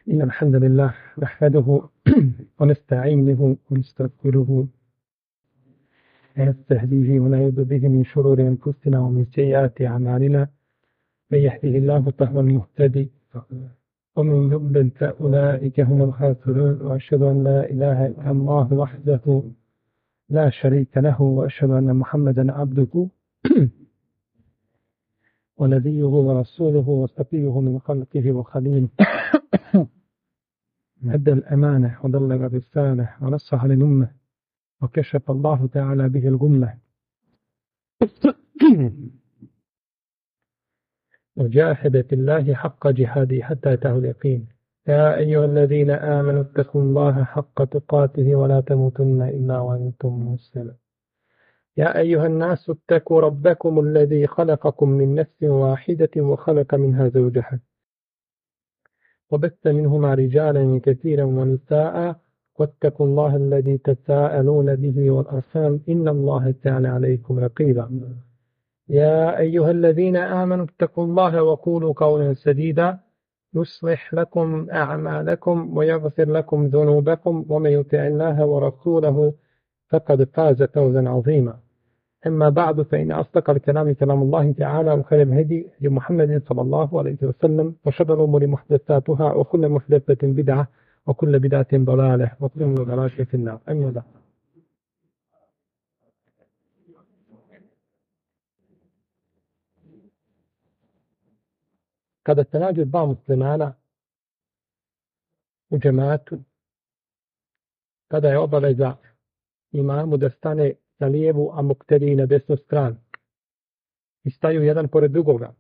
إن الحمد لله نحمده ونستعينه ونستغفره ونستهديه ونعوذ به من شرور أنفسنا ومن سيئات أعمالنا. من يهده الله فهو المهتدي ومن يضلل فأولئك هم الخاسرون. وأشهد أن لا إله إلا الله وحده لا شريك له وأشهد أن محمدا عبده ونبيه ورسوله وصفيه من خلقه وخليله. أدى الأمانة وبلغ الرسالة ونصح للأمة وكشف الله تعالى به الغمة وجاهد في الله حق جهاده حتى أتاه اليقين. يا أيها الذين آمنوا اتقوا الله حق تقاته ولا تموتن إلا وأنتم مسلمون. يا أيها الناس اتقوا ربكم الذي خلقكم من نفس واحدة وخلق منها زوجها وبث منهما رجالا كثيرا ونساء واتقوا الله الذي تساءلون به والأرحام إن الله كان عليكم رقيبا. يا أيها الذين آمنوا اتقوا الله وقولوا قولا سديدا يصلح لكم أعمالكم ويغفر لكم ذنوبكم ومن يطع الله ورسوله فقد فاز فوزا عظيما. أما بعد فإن أصدق الكلام كلام الله تعالى وخير الهدي لمحمد صلى الله عليه وسلم وشر الأمور محدثاتها وكل محدثة بدعة وكل بدعة ضلالة وكل ضلالة في النار. أما بعد. Kada se nađu dva muslimana u džematu, tada je obaveza imamu da stane na lijevu, a muktediji na desnu stranu. I staju jedan pored drugoga.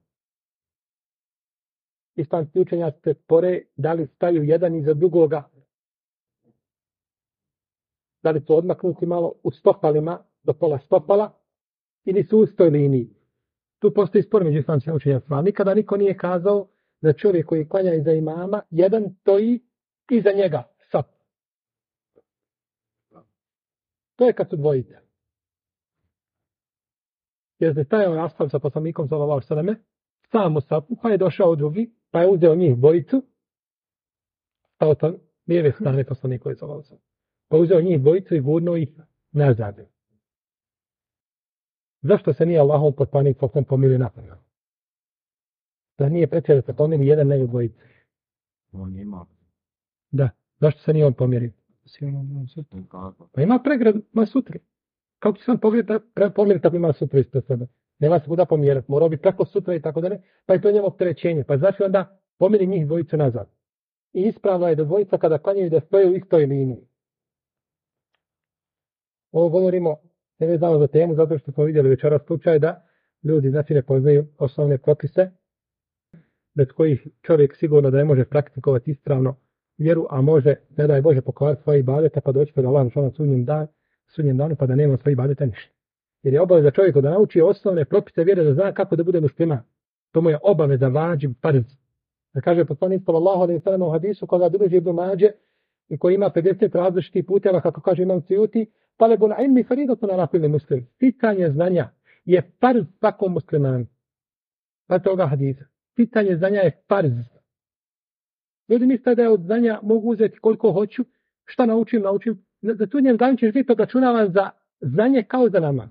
Islamski učenjaci se spore da li staju jedan iza drugoga, da li su odmaknuti malo u stopalima do pola stopala ili su u istoj liniji. Tu postoji spor među islamskim učenjacima. Nikada niko nije kazao da čovjek koji klanja iza imama, jedan stoji iza njega. Sap. To je kad su dvojice. Jer se stajao nastav sa poslanikom sallallahu alejhi ve selleme, sam u sapu, pa je došao drugi, pa je uzeo njih dvojicu, stao tam lijeve strane poslanikove sallallahu alejhi ve selleme. Pa uzeo njih dvojicu i gurnuo ih nazad. Zašto se nije Allahov poslanik potom pomirio napravio? Da nije preče da se pomiri jedan nego dvojice. On ima. Da. Zašto se nije on pomirio? Pa ima pregrad, ima sutri. Kako će se on pomiriti ako ima sutra ispred sebe? Nema se kuda pomjerati, mora biti preko sutra i tako dalje, pa je to njemu opterećenje. Pa znači onda pomiri njih dvojicu nazad. I ispravno je da dvojica kada klanjaju da stoje u istoj liniji. Ovo govorimo, ne vezano za temu, zato što smo vidjeli večeras slučaj da ljudi znači ne poznaju osnovne propise, bez kojih čovjek sigurno da ne može praktikovati ispravno vjeru, a može, ne daj Bože, pokvariti svoje ibadete, pa doći pred Allah na sudnjem danu, pa da nema svoje ibadete ništa. Jer je obaveza čovjeku da nauči osnovne propise vjere, da zna kako da bude musliman. To mu je obaveza, vađib, farz. Da kaže poslanik sallallahu alejhi ve sellem u hadisu koga bilježi Ibn Mađe i koji ima 50 različitih puteva, kako kaže Imam Suyuti, talabul ilmi faridatun ala kulli muslim. Pitanje znanja je farz svakom muslimanu. Pa toga hadisa. Pitanje znanja je farz. Ljudi misle da je od znanja mogu uzeti koliko hoću, šta naučim. Za tu njem dan ćeš biti obračunavan za znanje kao za namaz.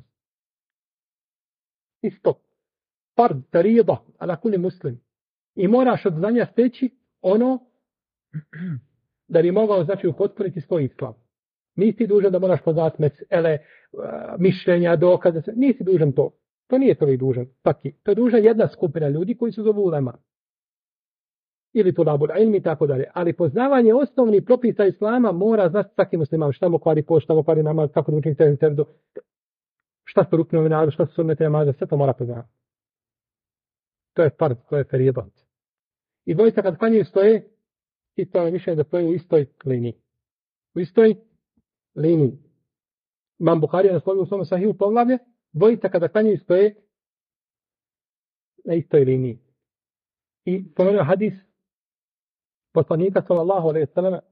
Isto. Farz, farida, ala kulli muslim. I moraš od znanja steći ono da bi mogao znači upotpuniti svoj islam. Nisi dužan da moraš poznati mesele, mišljenja, dokaze, nisi dužan to. To nije toliko dužan. Taki. To je dužan jedna skupina ljudi koji su zovu ulema. Ili tulabul ilmi i tako dalje. Ali poznavanje osnovnih propisa islama mora znati svaki musliman. Šta mu kvari post, šta mu kvari namaz, kako da učiniti sebi, šta su ruknovi namaza, šta su sunnete namaza, sve to mora poznati. To je farz, to je feridat. I dvojica kad klanjaju stoje, ispravno mišljenje da stoje u istoj liniji. U istoj liniji. Imam Buharija naslovio u svom sahihu poglavlje, dvojica kada klanjaju stoje na istoj liniji. I spomenuo hadis poslanika sallallahu alejhi ve selleme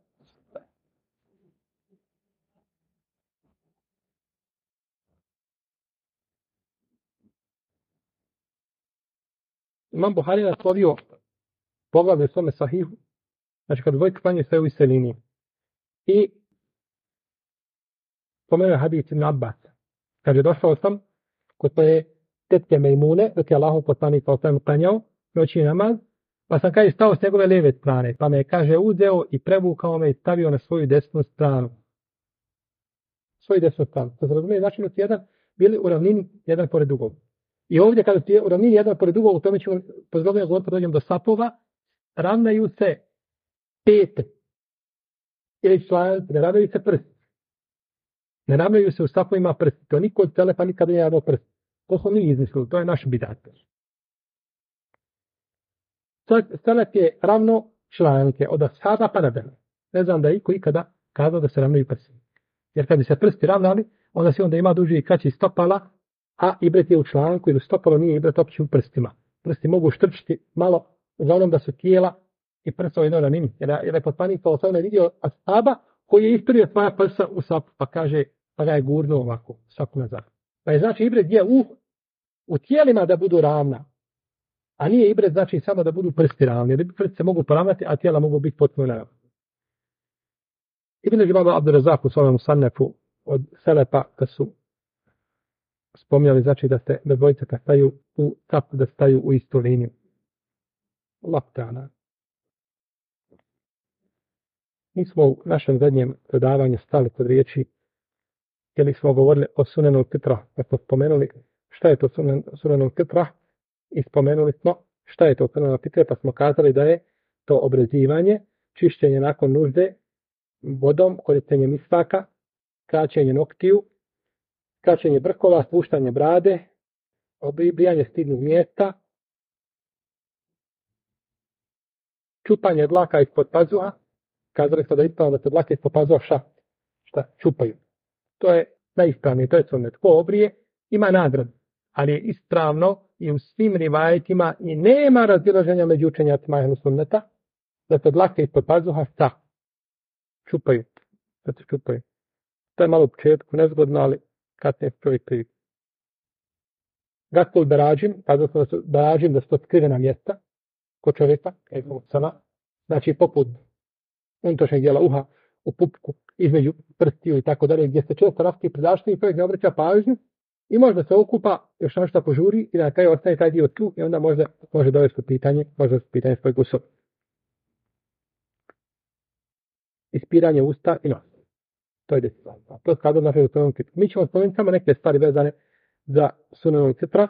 Imam Buharija naslovio poglavlje u svome sahihu Znači kad dvojica klanjaju sve u istoj liniji. I spomenuo je hadis Ibn Abbas. Kaže, došao sam kod svoje tetke Mejmune, dok je Allahov poslanik sa osam klanjao noćni namaz, pa sam kaže stao s njegove lijeve strane, pa me je, kaže, uzeo i prevukao me i stavio na svoju desnu stranu. Svoju desnu stranu. To se razumije, znači da su bili u ravnini jedan pored drugog. I ovdje kada su u ravnini jedan pored drugog, u tome ćemo pozgodno govoriti, dođem do sapova, ravnaju se pete. Ili članci, ne ravnaju se prsti. Ne ravnaju se u sapovima prsti. To niko od telefa nikada nije radao prsti. To smo mi izmislili, to je naš bidat. Selef je ravno članke od ashaba pa nadalje. Ne znam da je iko ikada kazao da se ravnaju prsti. Jer kad bi se prsti ravnali, onda se onda ima duži i kraći stopala, a ibret je u članku ili stopalo nije ibret opće u prstima. Prsti mogu štrčiti malo za onom da su tijela i prsa u jednoj ravnini. Jer je poslanik to osnovno vidio ashaba koji je isturio svoja prsa u sapu, pa kaže, pa ga je gurnuo ovako, sapu nazad. Pa je znači ibret je u tijelima da budu ravna, a nije ibret znači samo da budu prsti ravni, jer prsti se mogu poravnati, a tijela mogu biti potpuno ravna. Ibn Imam Abdurrazak u svojom Musannefu od Selepa, kad su spomnjali, znači da dvojica kad staju u sapu, da staju u istu liniju. Allah ta'ala. Mi smo u našem zadnjem predavanju stali kod riječi, jer smo govorili o sunenu fitra, kad smo spomenuli šta je to sunenu fitra i spomenuli smo šta je to sunenu fitra, pa smo kazali da je to obrezivanje, čišćenje nakon nužde vodom, korištenje misvaka, kraćenje noktiju, kraćenje brkova, spuštanje brade, obrijanje stidnih mjesta, čupanje dlaka ispod pazuha. Kazali smo da je ispravno da se dlake ispod pazuha šta čupaju. To je najispravnije, to je sunnet. Ko obrije, ima nagradu, ali je ispravno i u svim rivajetima i nema razilaženja među učenjacima ehlu sunneta da se dlake ispod pazuha šta čupaju. Da se čupaju. To je malo u početku nezgodno, ali kad se čovjek privi. Gatul berađim, kazali smo da su berađim da su to skrivena mjesta kod čovjeka, znači poput unutrašnjeg dijela uha, u pupku, između prstiju i tako dalje, gdje se često rasti predaštini i čovjek ne obraća pažnju i možda se okupa, još nešto požuri i na kraju ostaje taj dio tu i onda može dovesti pitanje svoj gusul. Ispiranje usta i nos. To je deset. To je kada naše sunnenom fitra. Mi ćemo spomenuti samo neke stvari vezane za sunnenom fitra.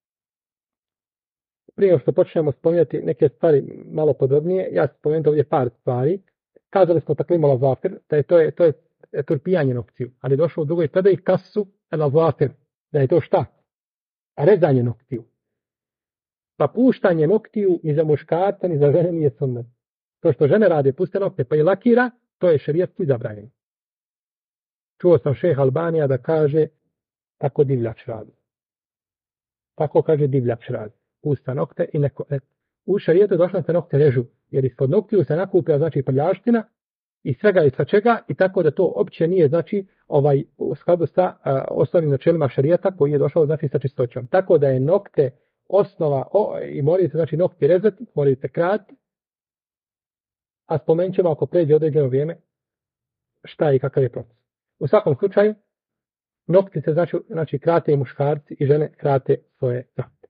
Prije što počnemo spominjati neke stvari malo podrobnije, ja ću spomenuti ovdje par stvari. Kazali smo taklimala zafir, da to je turpijanje noktiju, ali došlo u drugoj predaji kasu el zafir, da je to šta? Rezanje noktiju. Pa puštanje noktiju ni za muškarca ni za žene nije sunnet. To što žene rade, puste nokte pa i lakira, to je šerijatski zabranjeno. Čuo sam šejh Albanija da kaže tako divljač radi. Tako kaže divljač radi. Pusta nokte i u šerijetu došlo da se nokte režu, jer ispod noktiju se nakupila znači prljaština i svega i svačega i tako da to opće nije znači u skladu sa osnovnim načelima šerijata koji je došao znači sa čistoćom. Tako da je nokte osnova i morate znači nokte rezati, morate krati, a spomenut ćemo ako pređe određeno vrijeme šta je i kakav je proces. U svakom slučaju, nokti se znači krate i muškarci i žene krate svoje nokte.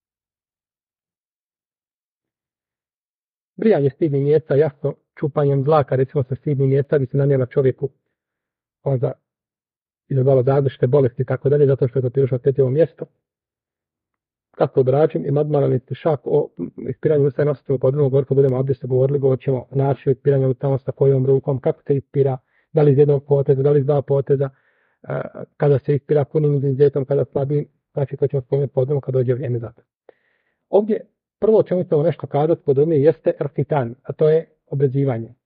Brijanje stidnih mjesta, jasno, čupanjem zlaka, recimo sa stidnih mjesta, bi se nanijela čovjeku onda izazvalo različite bolesti i tako dalje, zato što je to prilično osjetljivo mjesto. Kako obrađim i madmaran istišak o ispiranju usta i nositelju podrunog govor, kad budemo abdeste govorili, govorit ćemo način ispiranja usta sa kojom rukom, kako se ispira, da li iz jednog poteza, da li iz dva poteza, kada se ispira punim izuzetom, kada slabim, znači to ćemo spomenuti podrunog kad dođe vrijeme za to. Ovdje prvo ćemo ćemo nešto kazati podrobnije jeste erfitan, a to je obrezivanje.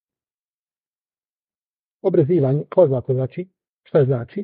Obrezivanje, poznato znači, šta znači?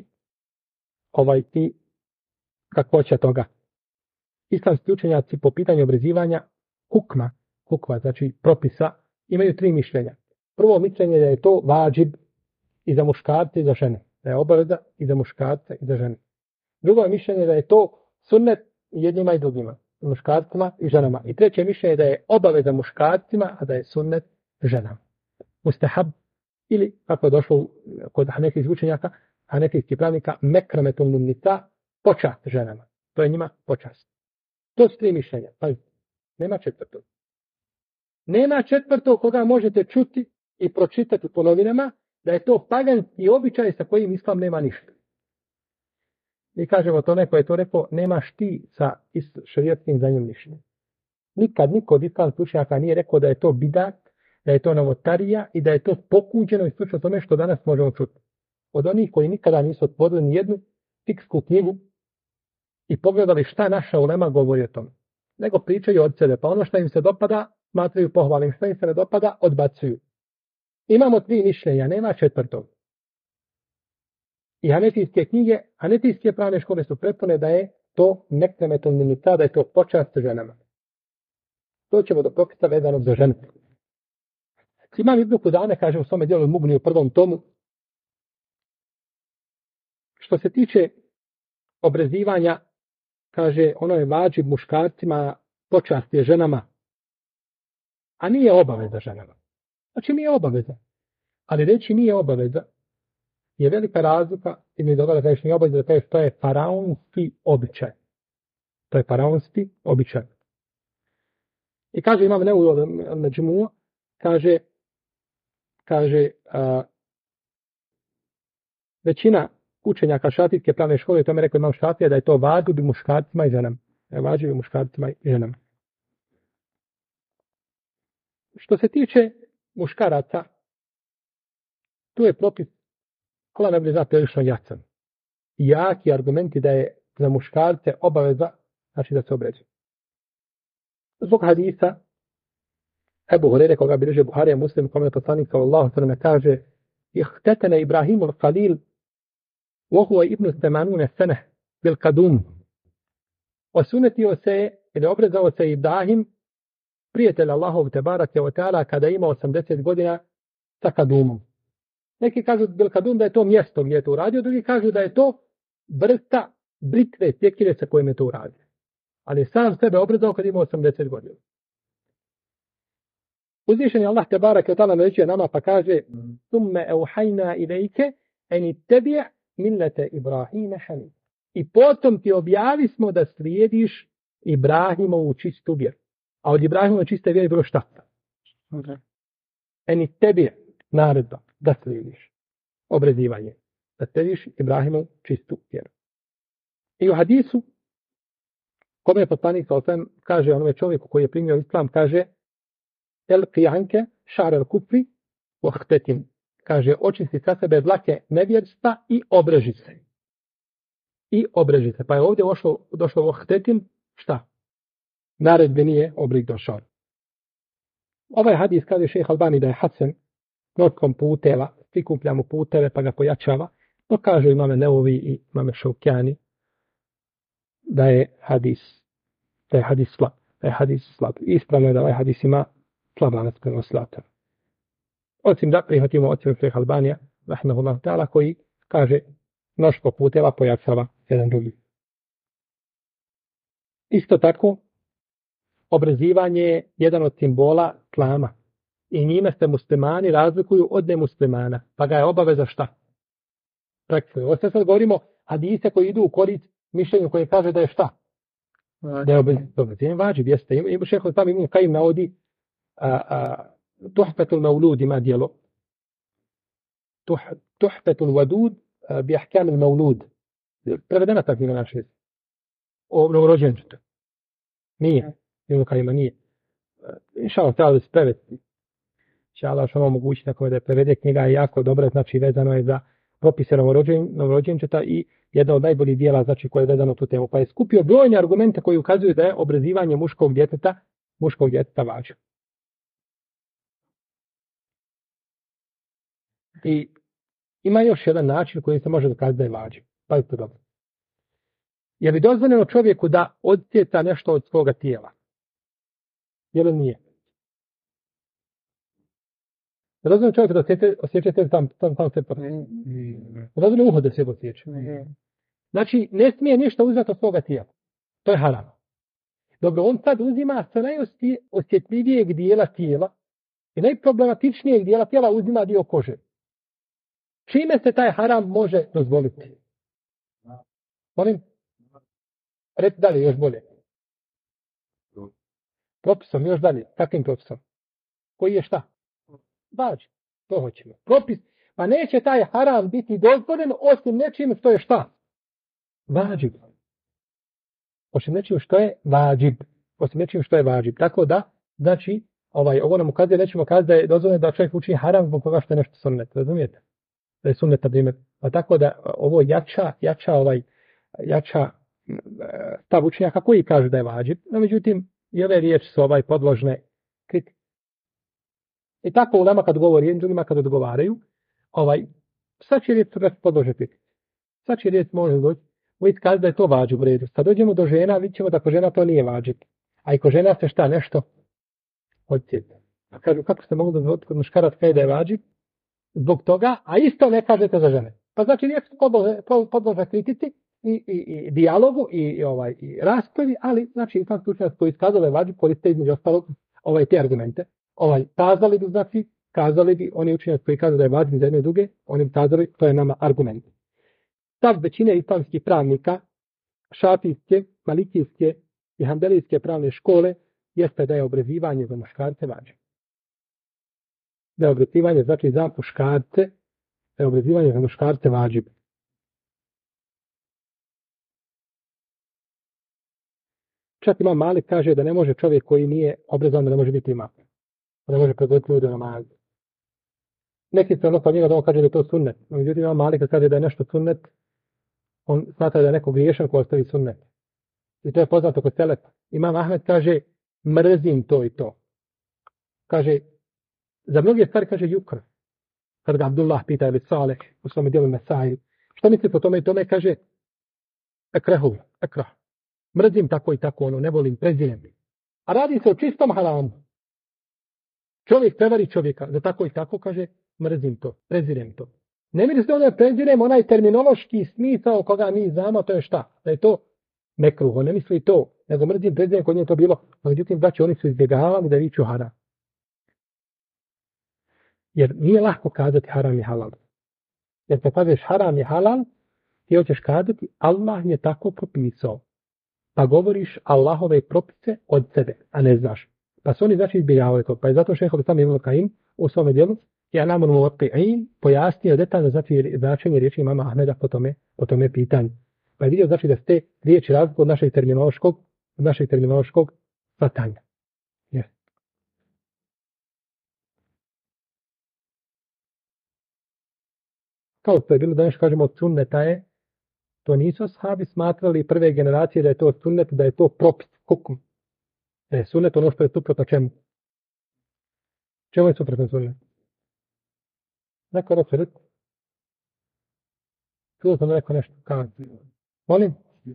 Kakvoća toga. Islamski učenjaci po pitanju obrezivanja hukma, znači propisa, imaju tri mišljenja. Prvo mišljenje je da je to vađib i za muškarce i za žene. Da je obaveza i za muškarce i za žene. Drugo mišljenje je da je to sunnet jednima i drugima. Muškarcima i ženama. I treće mišljenje je da je obaveza muškarcima, a da je sunnet ženama. Mustahab ili, kako je došlo kod hanefijskih učenjaka, hanefijskih pravnika, mekrametul nisa, počast ženama. To je njima počast. To su 3 mišljenja. Pazite, nema četvrtog. Nema četvrtog koga možete čuti i pročitati po novinama da je to paganski običaj sa kojim islam nema ništa. Mi kažemo to, neko je to rekao, nemaš ti sa šerijatskim znanjem ništa. Nikad niko od islamskih učenjaka nije rekao da je to bidat, da je to novotarija i da je to pokuđeno i slično tome što danas možemo čuti. Od onih koji nikada nisu otvorili ni jednu fiksku knjigu i pogledali šta naša ulema govori o tome. Nego pričaju od sebe, pa ono što im se dopada smatraju pohvalnim, što im se ne dopada odbacuju. Imamo 3 mišljenja, nema četvrtog. I hanefijske knjige, hanefijske pravne škole su prepune da je to nekremetul nisa, da je to počast ženama. To ćemo do propisa vezanog za žene. Imam Ibn Kudame, kaže u svome dijelu Mugni u 1. tomu, što se tiče obrezivanja, kaže, ono je vađib muškarcima, počast je ženama, a nije obaveza ženama. Znači nije obaveza. Ali reći nije obaveza je velika razlika i mi dobro da kažeš nije obaveza, da kažeš to je faraonski običaj. To je faraonski običaj. I kaže imam Neul Međmu, kaže većina učenjaka šafijske pravne škole, to mi rekao imam Šafija, da je to vađib muškarcima i ženama. Vađib muškarcima i ženama. Što se tiče muškaraca, tu je propis, Allah ne bude znati prilično jasan. Jaki argumenti da je za muškarce obaveza, znači da se obređuju. Zbog hadisa, Ebu Hurere, koga bilježe Buharija Muslim, kome je poslanik sallallahu alejhi ve sellem kaže: "Ihtatana Ibrahimul Khalil, wa huwa ibn 80 sana bil qadum." Osunetio se ili obrezao se Ibrahim, prijatelj Allahov tebarake ve taala, kada ima 80 godina sa kadumom. Neki kažu bil kadum da je to mjesto gdje je to uradio, drugi kažu da je to vrsta britve, sjekire sa kojim je to uradio. Ali sam sebe obrezao kad ima 80 godina. Uzvišen je Allah tebarake ve taala naređuje nama pa kaže: "Thumme auhayna ilejke en ittabi' millete Ibrahima hanif." I potom ti objavi smo da slijediš Ibrahimovu čistu vjeru. A od Ibrahimove čiste vjere je bilo šta? En ittabi' naredba da slijediš. Obrezivanje. Da slijediš Ibrahimovu čistu vjeru. I u hadisu kome je poslanik kaže onome čovjeku koji je primio islam, kaže: "El anke šar el kufri wahtatim." Kaže, očisti sa sebe dlake nevjerstva i obreži se. I obreži se. Pa je ovdje došlo wahtatim, šta? Naredbe nije obrik došao. Ovaj hadis kaže šejh Albani da je hasan, notkom puteva, prikupljamo puteve pa ga pojačava. To kaže imame Neovi i imame Šaukjani da je hadis slab. Da je hadis slab. Ispravno je da ovaj hadis ima slab lanac prenosilaca. Osim da prihvatimo ocjenu šejha Albanija, rahimehullah ta'ala, koji kaže mnoštvo puteva pojačava jedan drugi. Isto tako, obrezivanje je jedan od simbola islama. I njime se muslimani razlikuju od nemuslimana. Pa ga je obaveza šta? Praktikuju. Ovo sad govorimo hadise koji idu u korist mišljenju koje kaže da je šta? Da je obrezivan vađib. Jeste. I šejh Islam Ibn Kajim navodi Tuhfetul Mevlud ima dijelo. Tuhfetul Wadud bi ahkamil Mevlud. Prevedena tako ima naše. O novorođenčetu. Nije. Ibn Kajima nije. Inšallah treba da se prevesti. Inšallah što vam omogućiti nekome da je prevede, knjiga je jako dobra, znači vezano je za propise novorođenčeta i jedna od najboljih dijela znači koje je vezano tu temu. Pa je skupio brojne argumente koji ukazuju da je obrezivanje muškog djeteta važno. I ima još jedan način koji se može dokazati da je važno. Pa je to dobro. Je li dozvoljeno čovjeku da odsjeca nešto od svoga tijela? Je li nije? Je dozvoljeno čovjeku da osjeća se sam se potrebno? Je dozvoljeno uho da se osjeća? Znači, ne smije ništa uzeti od svoga tijela. To je haram. Dobro, on sad uzima sa najosjetljivijeg dijela tijela i najproblematičnijeg dijela tijela uzima dio kože. Čime se taj haram može dozvoliti? Molim? Reci dalje, još bolje. Propisom, još dalje. Kakvim propisom? Koji je šta? Vađib. To hoćemo. Propis. Pa neće taj haram biti dozvoljen osim nečim što je šta? Vađib. Osim nečim što je vađib. Osim nečim što je vađib. Tako da, znači, ovo nam ukazuje, nećemo kazati da je dozvoljeno da čovjek učini haram zbog toga što je nešto sunnet. Razumijete? Da je sunnet, na primjer. Pa tako da ovo jača stav učenjaka koji kaže da je vađib. No, međutim, i ove riječi su podložne kritike. I tako ulema kad govori jednim drugima kad odgovaraju, sad će riječ podložne kritike. Sad će riječ može doći, uvijek kaže da je to vađib u redu. Sad dođemo do žena, vidjet ćemo da kod žena to nije vađib. A i kod žena se šta nešto odsjeti. A kažu kako ste mogli dozvoliti kod muškaraca kaže da je vađib? Zbog toga, a isto ne kažete za žene. Pa znači riječ podložne kritici i dijalogu i raspravi, ali znači ipak slučajnost koji iskazali vađib koriste između ostalog te argumente. Kazali bi oni učenjaci koji kažu da je vađib za jedne i druge, oni bi kazali to je nama argument. Stav većine islamskih pravnika, šafijske, malikijske i hanbelijske pravne škole jeste da je obrezivanje za muškarce vađib. Da je obrezivanje znači za muškarce, da je obrezivanje za muškarce vađib. Čak Imam Malik kaže da ne može čovjek koji nije obrezan da ne može biti imam. Da ne može predvoditi ljudi na namazu. Neki se odnosno od njega da on kaže da je to sunnet. Međutim, Imam Malik kaže da je nešto sunnet, on smatra da je neko griješan ko ostavi sunnet. I to je poznato kod selefa. Imam Ahmed kaže mrzim to i to. Kaže, za mnoge stvari kaže jukr. Kad ga Abdullah pita ili Saleh u svome dijelu Mesai, što misli po tome i tome kaže ekrah. Mrzim tako i tako, ne volim, prezirem. A radi se o čistom haramu. Čovjek prevari čovjeka, da tako i tako kaže, mrzim to, prezirem to. Ne misli da je prezirem onaj terminološki smisao koga mi znamo, to je šta? Da je to mekruh, on ne misli to, nego mrzim, prezirem, kod nje to bilo. Međutim, braći, oni su izbjegavali da viču haram. Jer nije lahko kazati haram je halal. Jer kad kažeš haram je halal, ti hoćeš kazati Allah je tako propisao. Pa govoriš Allahove propise od sebe, a ne znaš. Pa su oni znači izbjegavali to. Pa je zato šejh Islam Ibn Kaim u svome djelu I'lamul Muwaqqi'in pojasnio detaljno znači značenje riječi imama Ahmeda po tome pitanju. Pa je vidio znači da ste riječi razliku od našeg terminološkog shvatanja. Yes. Kao što je bilo da nešto kažemo od sunneta je, to nisu ashabi smatrali prve generacije da je to sunnet, da je to propis, hukm. Da je sunnet ono što je suprotno čemu? Čemu je suprotno sunnet? Neko rekao reći? Čuo sam rekao nešto. Kao? Molim?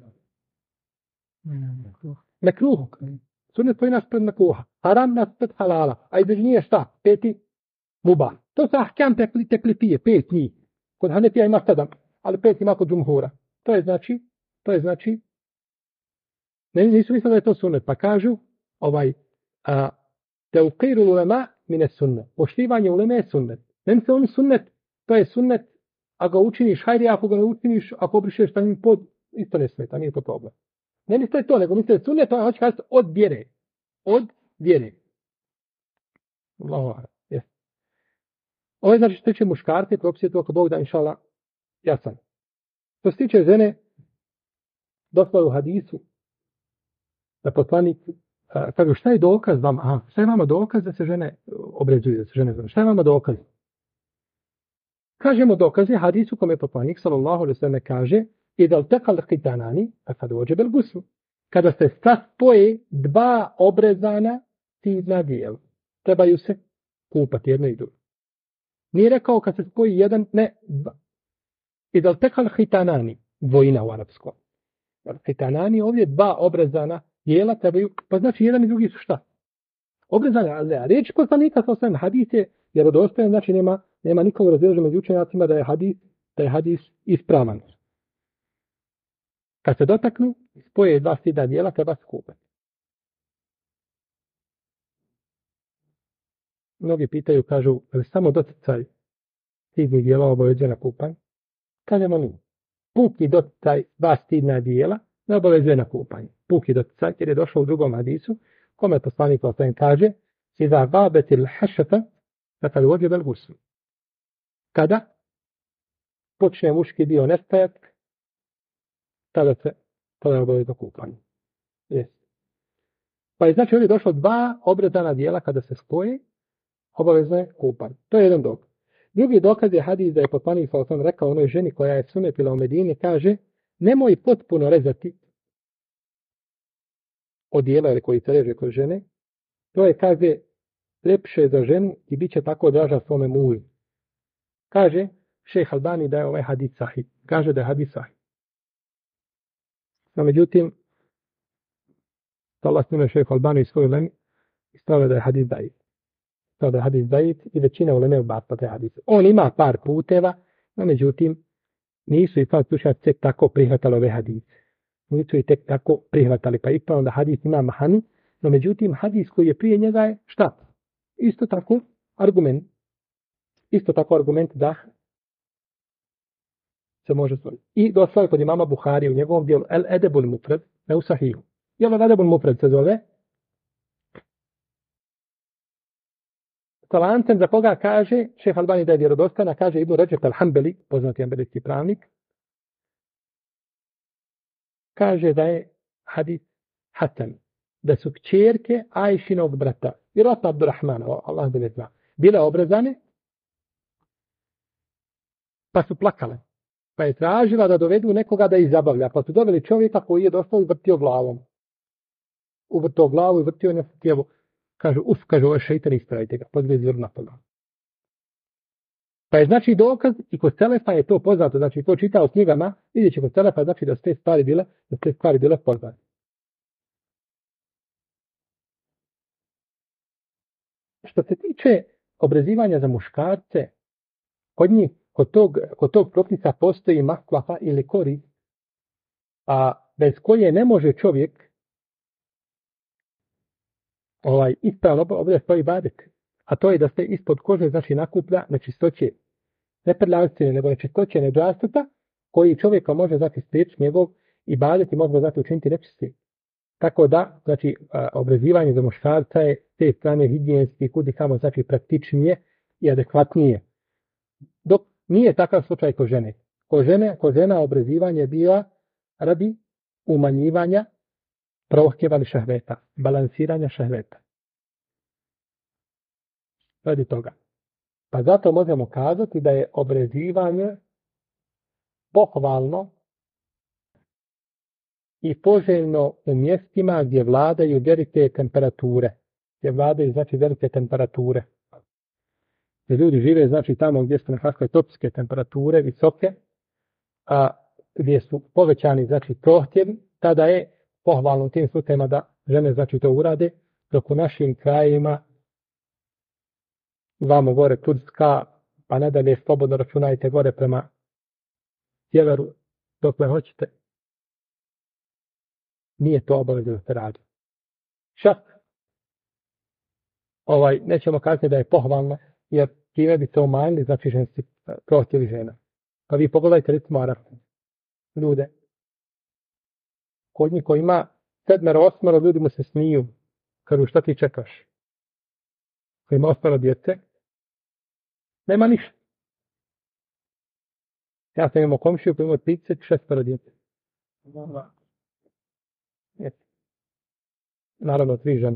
Mekruh. Sunnet poji nas pred mekruha. Haram nas pred halala. A između nije šta? 5 mubah. To su ahkam teklifije, 5 njih. Kod Hanefija ima 7, ali 5 ima kod džumhura. To je znači, nisu mislili da je to sunnet, pa kažu, teuqiru ulema mine sunnet. Poštivanje uleme je sunnet. Ne misle on sunnet, to je sunnet, a ga učiniš, hajde, ako ga ne učiniš, ako obrišeš sa njim pod, isto ne smeta, nije to problem. Ne misle to, nego misle sunnet, to je hoće kazati od vjere. Od vjere. Yes. Ovo je znači što tiče muškarce, propise to ako Bog da, inšala, jasan. Što se tiče žene, došlo je u hadisu, da poslanik, kažu šta je dokaz vama? Šta je vama dokaz da se žene obrezuju, da se žene zove? Šta je vama dokaz? Kažemo dokaz je hadisu kome poslanik, sallallahu alejhi ve sellem kaže, idal tekal hitanani, a kad ođe bel guslu. Kada se spoje 2 obrezana stidna dijela, trebaju se kupati jedno i drugo. Nije rekao kad se spoji jedan, ne, 2. Idal tekal hitanani, dvojina u arapskom. Hitanani ovdje 2 obrezana dijela trebaju, pa znači jedan i drugi su šta? Obrezana, a riječ poslanika sa osvijem hadis je vjerodostojan, znači nema nikog razilaženja među učenjacima da je hadis ispravan. Kad se dotaknu, spoje 2 stidna dijela, treba se kupati. mnogi pitaju, kažu, ali samo doticaj stidnih dijela obavezuje na kupanje? Kažemo nije. Puki doticaj dva stidna dijela ne obavezuje na kupanje. Puki doticaj, jer je došlo u drugom hadisu, kome poslanik poslanik kaže, iza gabetil hašafa, dakle uđe bel gusl. Kada počne muški dio nestajat, tada je obavezno kupanje. Yes. Pa je znači ovdje došlo dva obrezana dijela kada se spoje, obavezno je kupanje. To je jedan dokaz. Drugi dokaz je hadis da je poslanik sallallahu rekao onoj ženi koja je sunetila u Medini, kaže, nemoj potpuno rezati odijela ili koji se reže kod žene, to je, kaže, ljepše za ženu i bit će tako draža svome mužu. Kaže šejh Albani da je ovaj hadis sahih. Kaže da je hadis sahih. No, međutim, Allah snime šejh Albani i svoju lemi stavio da je hadis daif. Stavio da je hadis daif i većina uleme ubacila te hadise. On ima par puteva, no međutim, nisu i sad slušati tek tako prihvatali ove hadise. Nisu i tek tako prihvatali. Pa ispravno da hadis ima mahanu, no međutim, hadis koji je prije njega je šta? Isto tako argument. Isto tako argument da se može stvoriti. I došao je kod imama Buhari u njegovom dijelu El Edebul Mufred, ne u Sahihu. Jel El Edebul Mufred se zove? Sa lancem za koga kaže, šejh Albani da je vjerodostojna, kaže Ibn Ređep al-Hanbeli, poznati hanbelijski pravnik, kaže da je hadis hasan, da su kćerke Ajšinog brata, vjerojatno Abdurrahmana, Allah bi ne zna, bile obrezane, pa su plakale. Pa je tražila da dovedu nekoga da ih zabavlja. Pa su doveli čovjeka koji je došao i vrtio glavom. Uvrtio glavu i vrtio nešto tijelo. Kažu, kaže, ovo je šeitan, ispravite ga. Podvijek zvrna toga. Pa je znači dokaz, i kod Selefa je to poznato, znači to čitao s knjigama, vidjet će kod Selefa, znači da su te stvari bile poznate. Što se tiče obrezivanja za muškarce, kod tog propisa postoji maslaha ili korist, a bez koje ne može čovjek ispravno obavljati svoj ibadet. A to je da se ispod kože znači nakuplja nečistoće, ne prljavštine, nego nečistoće neđaseta, koji čovjeka može znači spriječiti njegov ibadet i može znači učiniti nečistim. Tako da, znači, obrezivanje za muškarca je te strane higijenski kudi kamo znači praktičnije i adekvatnije. Dok nije takav slučaj kod žene. Kod žena obrezivanje bila radi umanjivanja prohtjeva šehveta, balansiranja šehveta. Radi toga. Pa zato možemo kazati da je obrezivanje pohvalno i poželjno u mjestima gdje vladaju velike temperature. Gdje vladaju znači velike temperature. Gdje ljudi žive znači tamo gdje su nekakve topske temperature visoke, a gdje su povećani znači prohtjevi, tada je pohvalno u tim slučajima da žene znači to urade, dok u našim krajima vamo gore Turska, pa nadalje slobodno računajte gore prema sjeveru dokle hoćete. Nije to obavezno da se radi. Čak nećemo kazati da je pohvalno, jer time bi se umanjili znači ženski prohtjevi žena. Pa vi pogledajte recimo Arape. Ljude. Kod njih koji ima 7-8 ljudi mu se smiju. Kažu šta ti čekaš? Koji ima 8 djece. Nema ništa. Ja sam imao komšiju koji ima 36 djece. Naravno 3 žene.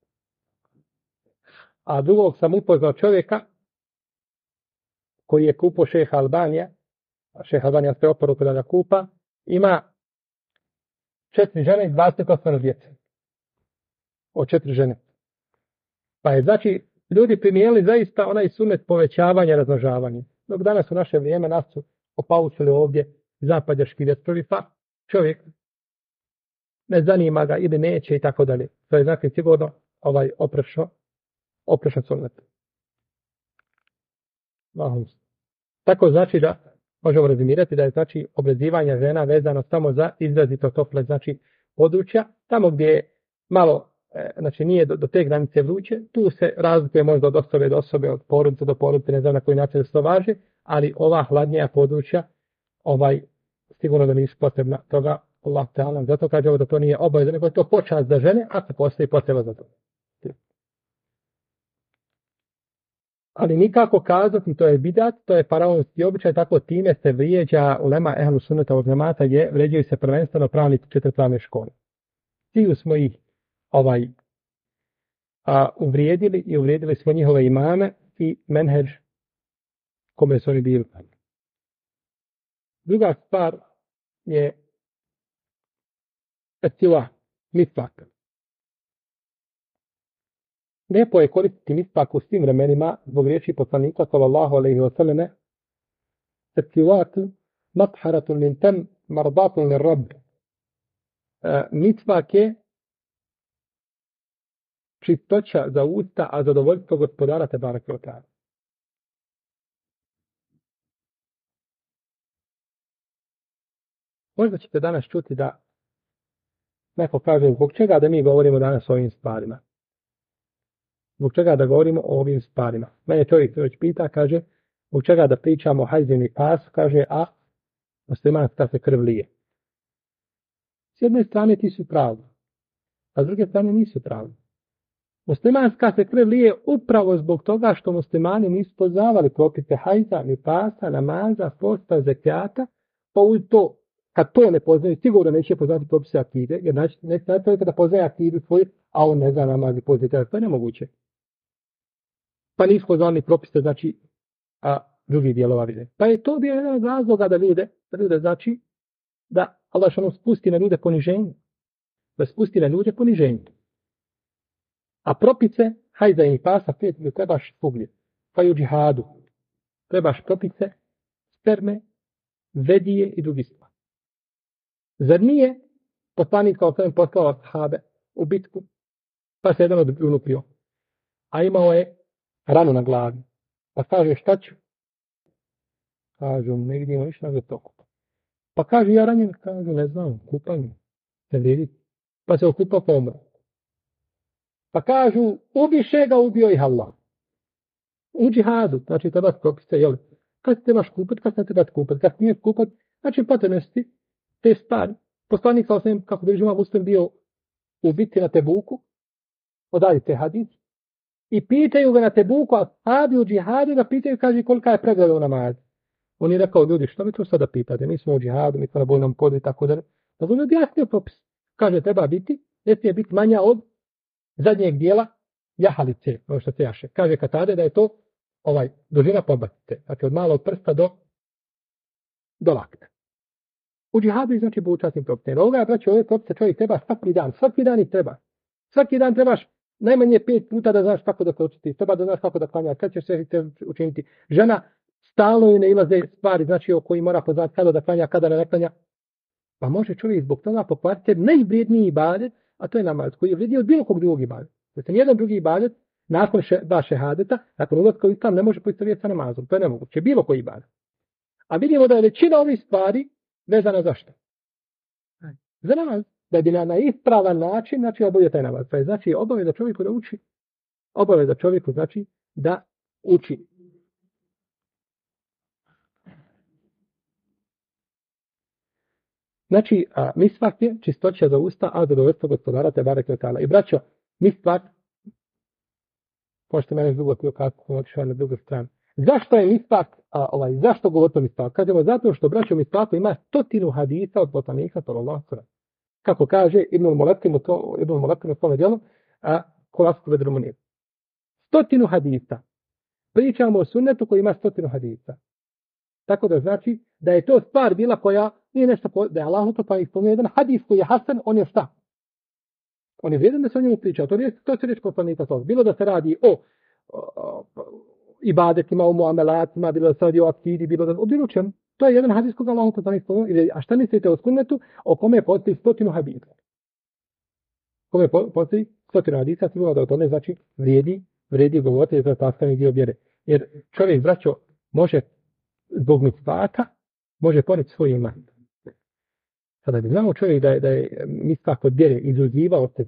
A drugog sam upoznao čovjeka koji je kupao šeha Albanija, a šeha Albanija se oporuku da ga kupa, ima 4 žene i 28 djece. Od 4 žene. Pa je znači ljudi primijenili zaista onaj sunet povećavanja i razmnožavanja. Dok danas u naše vrijeme nas su opaučili ovdje zapadjaški vjetrovi, pa čovjek ne zanima ga ili neće i tako dalje. To je znači sigurno oprešan sunet. Tako znači da možemo rezimirati da je znači obrezivanje žena vezano samo za izrazito tople znači područja, tamo gdje je malo znači nije do te granice vruće, tu se razlikuje možda od osobe do osobe, od porodice do porodice, ne znam na koji način se to važe, ali ova hladnija područja, sigurno da nisu potrebna toga, Allah ta'ala, zato kaže ovo da to nije obaveza, nego je to počast za žene, ako postoji potreba za to. Ali nikako kazati, to je bidat, to je faraonski običaj, tako time se vrijeđa ulema ehlu sunneta od džemata, gdje vrijeđaju se prvenstveno pravnici četvrtpravne škole. Svi smo ih uvrijedili i uvrijedili smo njihove imame i menheđ kome su oni bili. Druga stvar je misvak. Lijepo je koristiti misvak u svim vremenima zbog riječi poslanika sallallahu alejhi ve selleme matharatun min tam mardatun lirab. Misvak je čistoća za usta, a zadovoljstvo gospodara te bareke ve taala. Možda ćete danas čuti da neko kaže zbog čega da mi govorimo danas o ovim stvarima. Zbog čega da govorimo o ovim stvarima. Mene čovjek već pita, kaže, zbog čega da pričamo o hajzinu i pasu, kaže, a muslimanska se krv lije. S jedne strane ti su pravi, a s druge strane nisu pravi. Muslimanska se krv lije upravo zbog toga što muslimani nisu poznavali propise hajza, ni pasa, namaza, posta, zekijata, pa uz to, kad to ne poznaju, sigurno neće poznati propise akide, jer neće da poznaje akidu svoju, a on ne zna namaz i post zekijata, to je nemoguće. Pa nisu poznali propise, znači, drugih dijelova vide. Pa je to bio jedan od razloga da ljude, znači, da Allah što spusti na ljude poniženje. Da spusti na ljude poniženje. A propice, hajza i pasa, trebaš svugdje. Pa i u džihadu. Trebaš propice, sperme, vedije i drugi stvari. Zar nije poslanik kao svojim poslao ashabe u bitku, pa se jedan od unupio. A imao je ranu na glavi. Pa kaže, šta ću? Kažu, ne vidimo ništa za to. Pa kaže, ja ranjen, kažu, ne znam, kupanje. Ne vidi. Pa se okupao, pa umro. Pa kažu, ubiše ga, ubio ih Allah. U džihadu, znači trebaš propise, jel? Kad se trebaš kupati, kad se ne trebaš kupati, kad se nije kupati, znači potrebno si te stvari. Poslanik sa osvijem, kako bi žima Muslim bio u bitci na Tebuku, odadite hadis, i pitaju ga na Tebuku, a sahabi u džihadu ga pitaju, kaže kolika je pregrada u namazu. On je rekao, ljudi, što mi to sada pitate? Mi smo u džihadu, mi smo na bojnom podu i tako da. Da on je objasnio propis. Kaže, treba biti, ne smije biti manja od zadnjeg dijela jahalice, ono što se jaše. Kaže Katade da je to dužina podbatice. Znači od malog prsta do lakta. U džihadu je znači poučasnim propisima. Ovoga, braći, ove propise čovjek treba svaki dan ih treba. Svaki dan trebaš najmanje 5 puta da znaš kako da se učiti, treba da znaš kako da klanja, kad ćeš se učiniti. Žena stalno joj ne ilaze stvari, znači o koji mora poznati kada da klanja, kada ne klanja. Pa može čovjek zbog toga pokvariti najvrijedniji ibadet, a to je namaz, koji je vrijedniji od bilo kog drugog ibadeta. Znači, nijedan drugi ibadet, nakon dva šehadeta, nakon ulaska u islam, ne može poistovjetiti sa namazom. To je nemoguće, bilo koji ibadet. A vidimo da je većina ovih stvari vezana za što? Za namaz. Da bi na ispravan način, znači, obavio taj namaz. Pa je, znači, obaveza čovjeku da uči. Obaveza čovjeku, znači, da uči. Znači, misvak je čistoća za usta, a zadovoljstvo gospodara te bareke ve taala. I braćo, misvak, pošto mene dugo pio kako otišao na drugu stranu. Zašto je misvak, zašto govorimo misvak? Kažemo zato što braćo misvaku ima 100 hadisa od poslanika sallallahu alejhi ve sellem. Kako kaže Ibnul Mulakim u svome djelu, Kolasku Vedrumunir. 100 hadisa. Pričamo o sunnetu koji ima 100 hadisa. Tako da znači da je to stvar bila koja nije nešto, da je Allah to pa ispunio jedan hadis koji je hasan, on je šta? On je vrijedan da se o njemu priča. To se reći poslanika sallallahu. Bilo da se radi o ibadetima, o muamelatima, bilo da se radi o akidi, bilo čemu. To je jedan hadis koga Allah to pa ispunio. A šta mislite o sunnetu o kome postoji 100 hadisa? Kome postoji 100 hadisa, sigurno da o tome znači vrijedi govoriti, jer to je sastavni dio vjere. Jer čovjek, braćo, može zbog misvaka, može poneti svoj iman. Sada bi znao čovjek da je misvak od vjere izuzivao se zna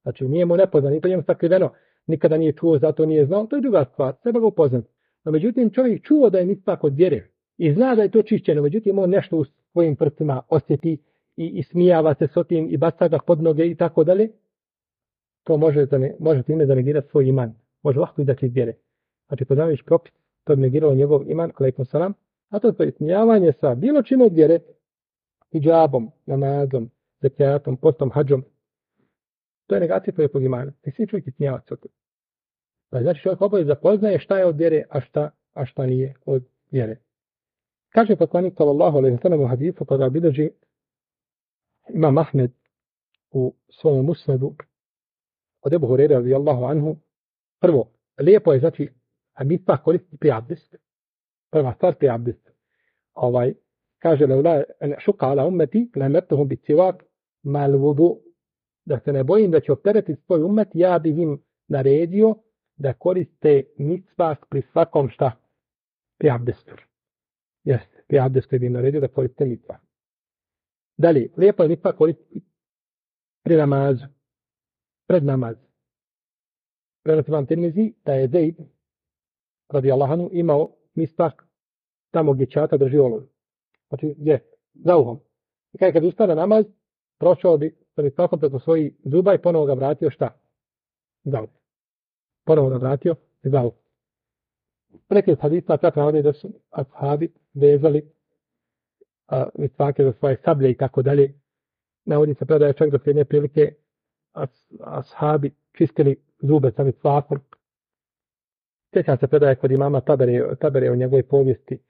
Znači nije mu nepoznat, nije to njemu sakriveno, nikada nije čuo, zato nije znao, to je druga stvar, treba ga upoznati. No međutim čovjek čuo da je misvak od vjere i zna da je to čišćeno, međutim on nešto u svojim prstima osjeti i smijava se s tim i baca ga pod noge i tako dalje, to može time zanegirati svoj iman. Može lahko izaći iz vjere. Znači, poznavajući propis, to bi negiralo njegov iman, alejkum selam, a to je smijavanje sa bilo čim od vjere, hidžabom, namazom, zekatom, postom, hadžom. To je negacija tvojeg imana. I svi čovjek smijavati se od toga. Pa znači, čovjek obavezno poznaje šta je od vjere, a šta nije od vjere. Kaže poslanik sallallahu alejhi ve sellem u hadisu kada bilježi Imam Ahmed u svom musnedu od Ebu Hurajre radijallahu anhu, prvo, lijepo je znači misvak koristiti prije abdesta. Prva stvar prije abdesta. Kaže leula an šuka ala ummeti la amartuhum bisiwak mal wudu, da se ne bojim da će opteretiti svoj ummet, ja bih im naredio da koriste misvak pri svakom šta? Prije abdestu. Jeste, prije abdestu bih im naredio da koriste misvak. Dalje, lijepo je misvak koristiti pri namazu. Pred namaz. Prenosi vam Tirmizi da je Zeid radijallahu anhu imao misvak tamo gdje čata drži olovu. Znači, gdje? Za uhom. I kad ustane na namaz, prošao bi sa misvakom preko svojih zuba i ponovo ga vratio šta? Za uhom. Ponovo ga vratio za uhom. Neki od hadisa čak navode da su ashabi vezali misvake za svoje sablje i tako dalje. Navodi se predaje čak do jedne prilike ashabi čistili zube sa misvakom. Sjećam se predaje kod imama Tabere u njegovoj povijesti.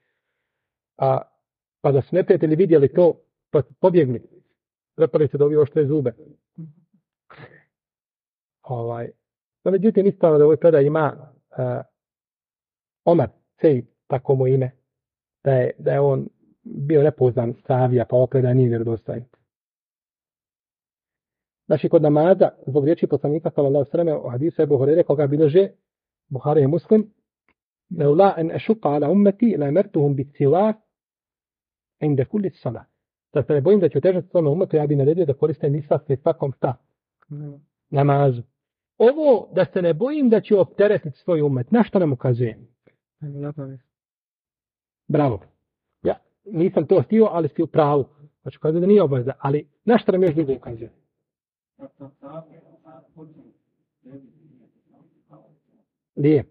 Pa da su neprijatelji vidjeli to, pa su pobjegli. Prepali se da ovi oštre zube. No, međutim, ispravno da ovoj predaj ima Omar, Sejid, tako mu ime, da je on bio nepoznan savija, pa opet da nije vjerodostojan. Znači, kod namaza, zbog riječi poslanika sallallahu alejhi ve sellem u hadisu Ebu Hurajre koga bilježe Buhari i Muslim, leula an ashqa ala ummati la amartuhum bisiwak inda kulli salah. Da se ne bojim da će otežati svom ummetu, ja bih naredio da koriste misvak pri svakom šta? Namazu. Ovo da se ne bojim da će opteretiti svoj ummet, na što nam ukazuje? Bravo. Ja nisam to htio, ali si u pravu. Znači, kaže da nije obaveza, ali na što nam još drugo ukazuje? Lijep.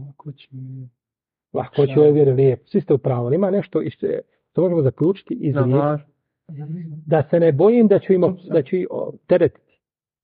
Lahko će ovaj vjeri lijep. Svi ste u pravu. Ima nešto što možemo zaključiti iz riječi. Da se ne bojim da ću ih teretiti.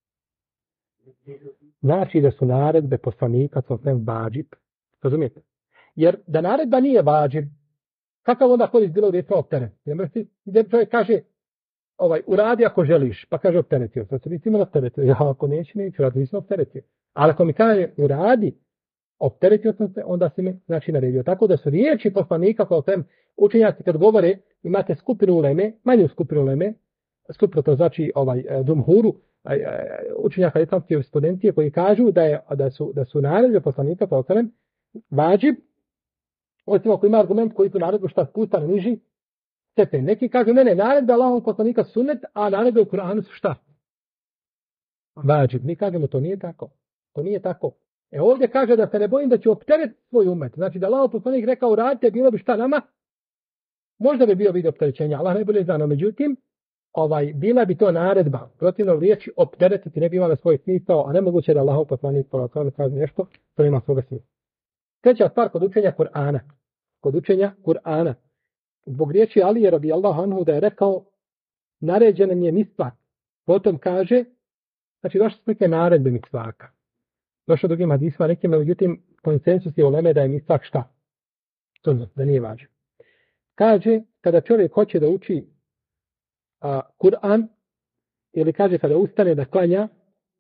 Znači da su naredbe poslanika sa svem vađib. Razumijete? Jer da naredba nije vađib, kakav onda korist bilo gdje je to opteretiti? Gdje čovjek kaže uradi ako želiš, pa kaže opteretio. To se nisi imala opteretio. Ja ako neću, radi nisam opteretio. Ali ako mi kaže uradi, opteretio sam se, onda si me znači naredio. Tako da su riječi poslanika kao tem učenjaci kad govore, imate skupinu uleme, manju skupinu uleme, skupinu to znači džumhuru, učenjaka islamske studentije koji kažu da su naredbe poslanika kao tem vađib, osim ako ima argument koji su naredbu šta spusta na niži stepen. Neki kažu ne, naredbe Allahovog poslanika sunnet, a naredbe u Kur'anu su šta? Vađib. Mi kažemo to nije tako. To nije tako. Ovdje kaže da se ne bojim da će opteretiti svoj umet. Znači da Allahov poslanik rekao radite, bilo bi šta nama? Možda bi bio vid opterećenja, Allah najbolje zna, no međutim, bila bi to naredba. Protivno riječi opteretiti ne bi imala svoj smisao, a nemoguće da Allahov poslanik kaže nešto, to nema svoga smisla. Treća stvar kod učenja Kur'ana. Kod učenja Kur'ana. Zbog riječi Alije radijallahu anhu da je rekao naređena mi je misvak. Potom kaže, znači došli smo neke naredbe misvaka. Došlo drugim hadisma nekim, međutim konsensus je uleme da je misvak šta? Sunnet, da nije važno. Kaže, kada čovjek hoće da uči Kur'an, ili kaže kada ustane da klanja,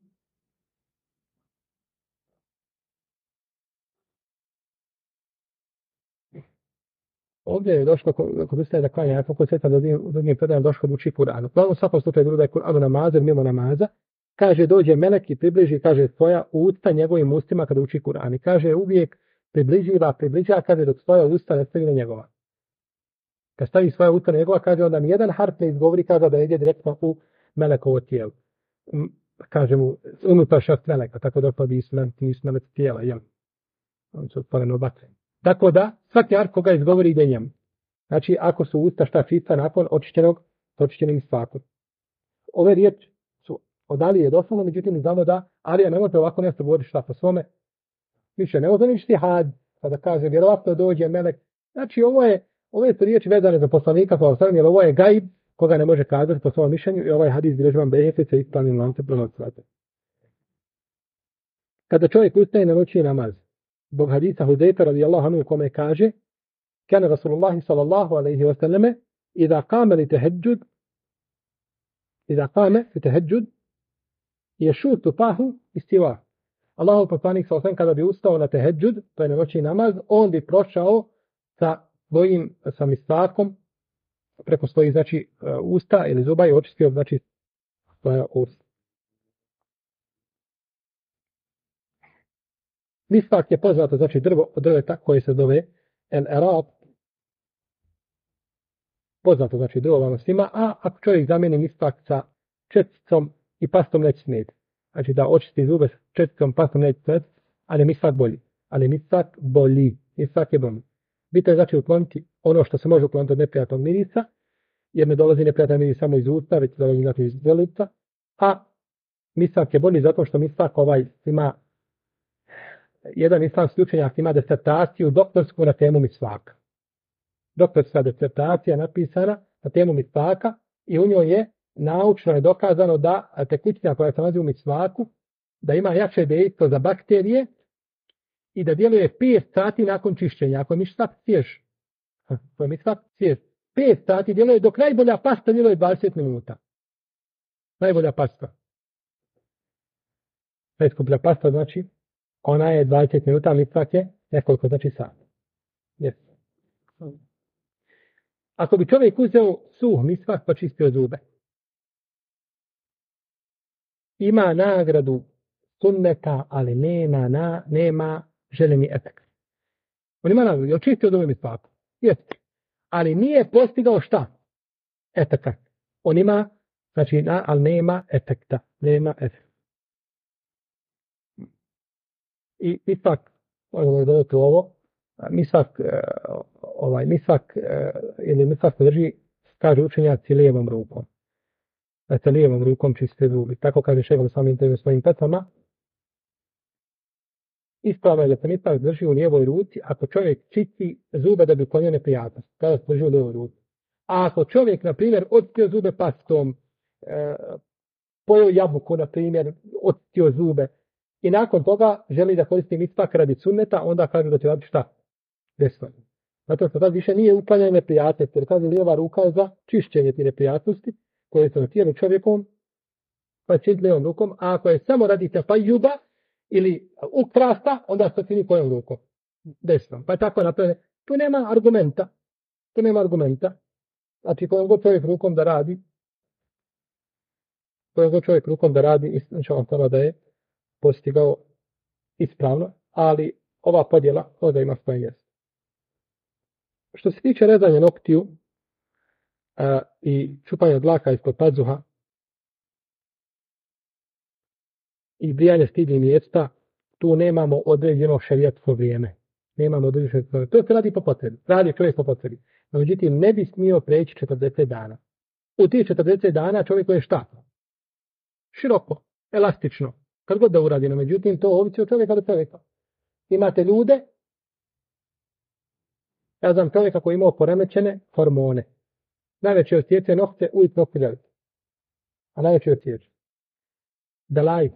ovdje je došlo kod ustane da klanja, ja kako svetam da drugim predajem došlo da uči Kur'an. U svakom slučaju drugo da je Kur'an namaza, mimo namaza, kaže dođe melek i približi, kaže svoja usta njegovim ustima kada uči Kur'an. I kaže uvijek približava, kaže dok svoja usta ne stavi na njegova. Kad stavi svoja usta na njegova, kaže onda nijedan harf ne izgovori, kaže da ide direktno u melekovo tijelo. kažemo, unutrašnjost meleka, tako da otpadi nisu namet tijela, jel? Oni su otvoreno vatre. Tako da, svaki harf koga izgovori ide njemu. Znači, ako su usta šta čista nakon očišćenim svakom. Ove riječi su od Alije doslovno, međutim, znamo da Alija ne može ovako nešto govoriti šta po svome. Više ne može ništa had, pa da kaže, vjerovatno dođe melek. Znači, ove su riječi vezane za poslanika, jer ovo je gaib, koga ne može kazati po svom mišljenju, i ovaj hadis bilježi vam Bejheki sa ispravnim lancem prenosilaca. Kada čovjek ustaje na noći namaz, zbog hadisa Hudejfa radijallahu anhu u kome kaže: "Kana Rasulullah sallallahu alejhi ve selleme iza qama li tahajjud yashutu fahu istiwa." Allahov poslanik sallallahu alejhi ve sellem kada bi ustao na tahajjud, to je na noći namaz, on bi prošao sa misvakom preko svojih, znači, usta ili zuba i očistio, znači, svoja usta. Misvak je poznato, znači, drvo od drveta koje se zove el-erab. Poznato, znači, drvo vam svima, a ako čovjek zamijeni misvak sa četicom i pastom neće smijeti. Znači, da očisti zube s četicom, pastom neće smijeti, ali misvak bolji. Misvak je bolji. Bitno je, znači, ukloniti ono što se može ukloniti od neprijatnog mirisa, jer ne dolazi neprijatan miris samo iz usta, već dolazi, znači, iz želuca, a misvak je bolji zato što misvak ima, jedan islamski učenjak ima disertaciju doktorsku na temu misvaka. Doktorska disertacija napisana na temu misvaka i u njoj je naučno je dokazano da tekućina koja se nalazi u misvaku, da ima jače dejstvo za bakterije i da djeluje 5 sati nakon čišćenja. Ako je misvak svjež, 5 sati djeluje, dok najbolja pasta djeluje 20 minuta. Najbolja pasta. Najskuplja pasta, znači, ona je 20 minuta, misvak je nekoliko, znači, sati. Yes. Ako bi čovjek uzeo suh misvak pa čistio zube, ima nagradu sunneta, ali nema željeni efekt. On ima nagradu, je čistio zube misvaku? Jeste. Ali nije postigao šta? Efekt. On ima, znači, ali nema efekta. Nema efekta. I misvak, možemo dodati ovo, misvak drži, kaže učenjaci, lijevom rukom. Znači, lijevom rukom čiste zubi. Tako kaže šejh samim tim svojim petama. Ispravno je da se misvak drži u lijevoj ruci ako čovjek čisti zube da bi uklonio neprijatnost. Kada se drži u lijevoj ruci. A ako čovjek, na primjer, očistio zube pastom, pojeo jabuku, na primjer, očistio zube, i nakon toga želi da koristi misvak radi sunneta, onda kaže da će raditi šta? Desno. Zato što tad više nije uklanjanje neprijatnosti, jer kaže lijeva ruka je za čišćenje tih neprijatnosti koje su na tijelu čovjekom, pa čini lijevom rukom, a ako je samo radi tafajjuba ili ukrasta, onda se čini kojom rukom? Desnom. Pa je tako napravljeno. Tu nema argumenta. Znači, kojom god čovjek rukom da radi, znači on tamo da je postigao ispravno, ali ova podjela ovdje ima svoje mjesto. Što se tiče rezanja noktiju i čupanja dlaka ispod pazuha i brijanje stidnih mjesta, tu nemamo određeno šerijatsko vrijeme. To se radi po potrebi. Radi čovjek po potrebi. Međutim, ne bi smio preći 40 dana. U tih 40 dana čovjek je šta? Široko, elastično. Kad god da uradi, no međutim, to ovisi od čovjeka do čovjeka. Imate ljude, ja znam čovjeka koji imao poremećene hormone. Najveće osjeće nokte ujutro okreljaviti. A najveće osjeće. Da live.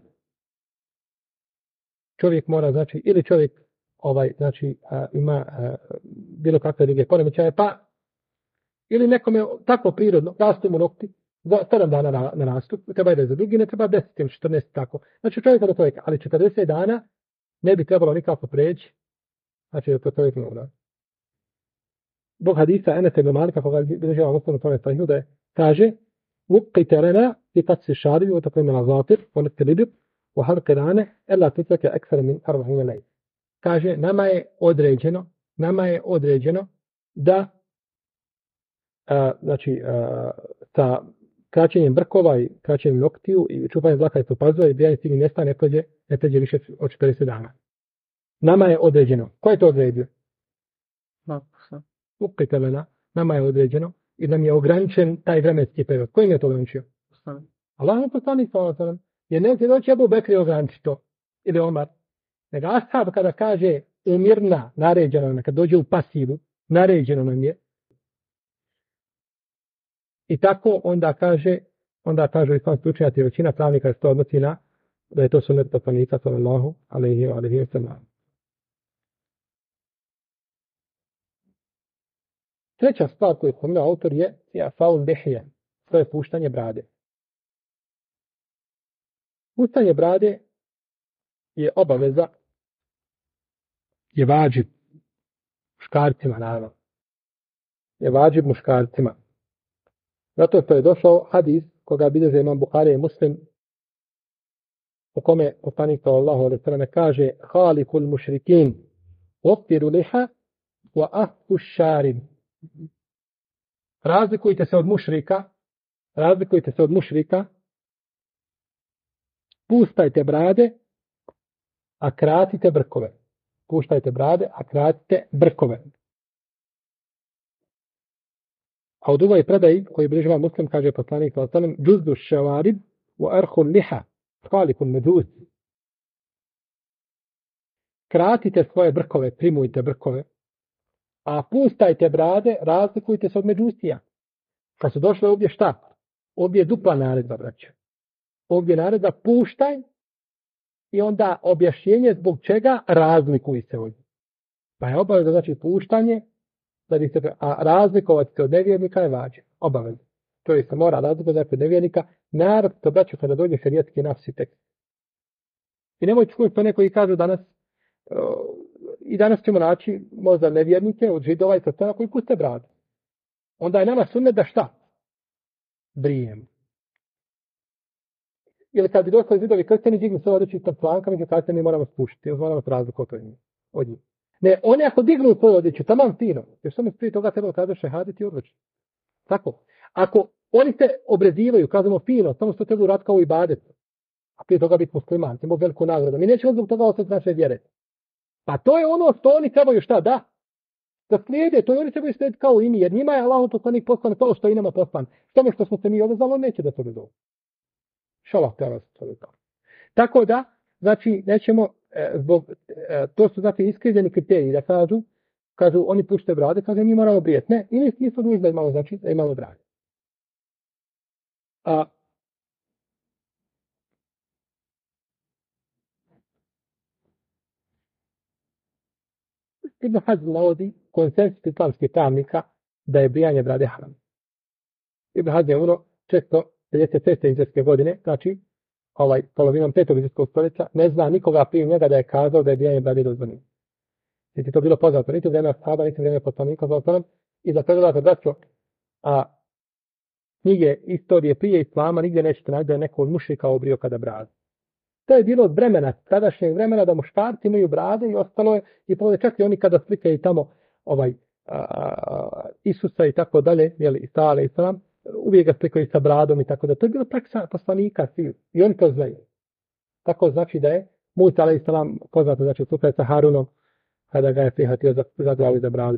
Čovjek mora, znači, ili čovjek ima bilo kakve druge poremećaje, pa ili nekome tako prirodno, rastu mu nokti, za 7 dana na rastu, treba je za drugi, ne treba 10 ili 14 tako. Znači čovjeka do čovjeka, ali 40 dana ne bi trebalo nikako preći, znači da to čovjek ne uradi. Bog hadisa Enesa ibn Malika, koga bilježi Muslim u tome sahihu, da kaže: "Muqi terena li qatsi šaribi, wa taqim al-azatir, wa natilib, wa halqi rane, ella tutlaka akthar min 40 layl." Kaže, nama je određeno da sa kraćenjem brkova i kraćenjem noktiju i čupanjem dlaka i pazova i brijanje stih mjesta ne pređe više od 40 dana. Nama je određeno. Ko je to odredio? Ukitelena. Nama je određeno i nam je ograničen taj vremenski period. Ko im je to ograničio? Allah je poslanik sallallahu alejhi ve sellem. Jer neće doći Abu Bekr ograniči to. Ili Omar. Nego ashab kada kaže umirna, naređeno nam, kad dođe u pasivu, naređeno nam je. I tako onda kažu islamski učenjaci, većina pravnika se to odnosi na da je to sunnet poslanika sallallahu alejhi ve sellem. Treća stvar koju je spomenuo autor je faul lihije, to je puštanje brade. Puštanje brade je obaveza, je vađib muškarcima, naravno. Je vađib muškarcima. Zato što je došao hadis koga bilježe imam Buhari i Muslim, u kome poslanik sallallahu alejhi ve sellem kaže: "Halikul mušrikin, waqtiru liha wa ahfu sharib." Razlikujte se od mušrika, pustajte brade, a kratite brkove. Puštajte brade, a kratite brkove. A od ovoj predaji koji bilježi imam Muslim kaže poslanik sallallahu alejhi ve sellem: "Juzdu šavarib wa arhu liha, halikul meduz." Kratite svoje brkove, primujte brkove, a pustajte brade, razlikujte se od međustija. Kad su došle ovdje šta? Ovdje je dupla naredba, braćo. Ovdje je naredba puštaj i onda objašnjenje zbog čega razlikuj se ovdje. Pa je obavezno znači puštanje, a razlikovati se od nevjernika je važno. Obavezno. To je se mora razlikovati od nevjernika. Narod to braćo kada dođe šerijatski nafsi tekst. I nemojte čuti to neko i kažu danas, i danas ćemo naći možda nevjernike od židova i kršćana koji puste bradu. Onda je nama sunnet da šta? Brijemo. Ili kad bi došli židovi kršćani, dignu se odreći ispod planka, mi kažete mi moramo spušiti, jer moramo razlikovati od njih. Ne, oni ako dignu svoju odjeću, tamam fino, jer samo prije toga treba kada šehaditi odreći. Tako. Ako oni se obrezivaju, kažemo fino, samo što treba uraditi kao i badet, a prije toga biti musliman, imamo veliku nagradu. Mi nećemo zbog toga ostati naše vjere. Pa to je ono što oni trebaju šta, da slijede, to je oni trebaju slijediti kao i mi, jer njima je Allah poslanik poslan to što i nama poslan. Tome što smo se mi odazvali, on neće da to redu. Šalah te vas to redu. Tako da, znači, nećemo, to su znači iskrivljeni kriteriji, da kažu oni pušte brade, kaže mi moramo brijeti. Ne, i nismo dužni da imamo, znači, da imamo brade. Ibn Hazm navodi konsensus islamskih pravnika da je brijanje brade haram. Ibn Hazm je umro 456. hidžretske godine, znači polovinom 5. hidžretskog stoljeća, ne zna nikoga prije njega da je kazao da je brijanje brade dozvoljeno. Niti to bilo poznato, niti u vrijeme ashaba, niti u vrijeme poslanika, i da pregledate braćo, knjige istorije prije islama, nigdje nećete naći da je neko od mušrika obrio kada bradu. To je bilo od vremena, tadašnjeg vremena da muškarci imaju brade i ostalo je, i povode čak i oni kada slikaju tamo Isusa i tako dalje, jeli, Isa alejhi selam, uvijek ga slikaju sa bradom i tako da. To je bila praksa poslanika svi, i oni to znaju. Tako znači da je Musa alejhi selam poznato, znači slučaj sa Harunom, kada ga je prihvatio za glavu i za bradu.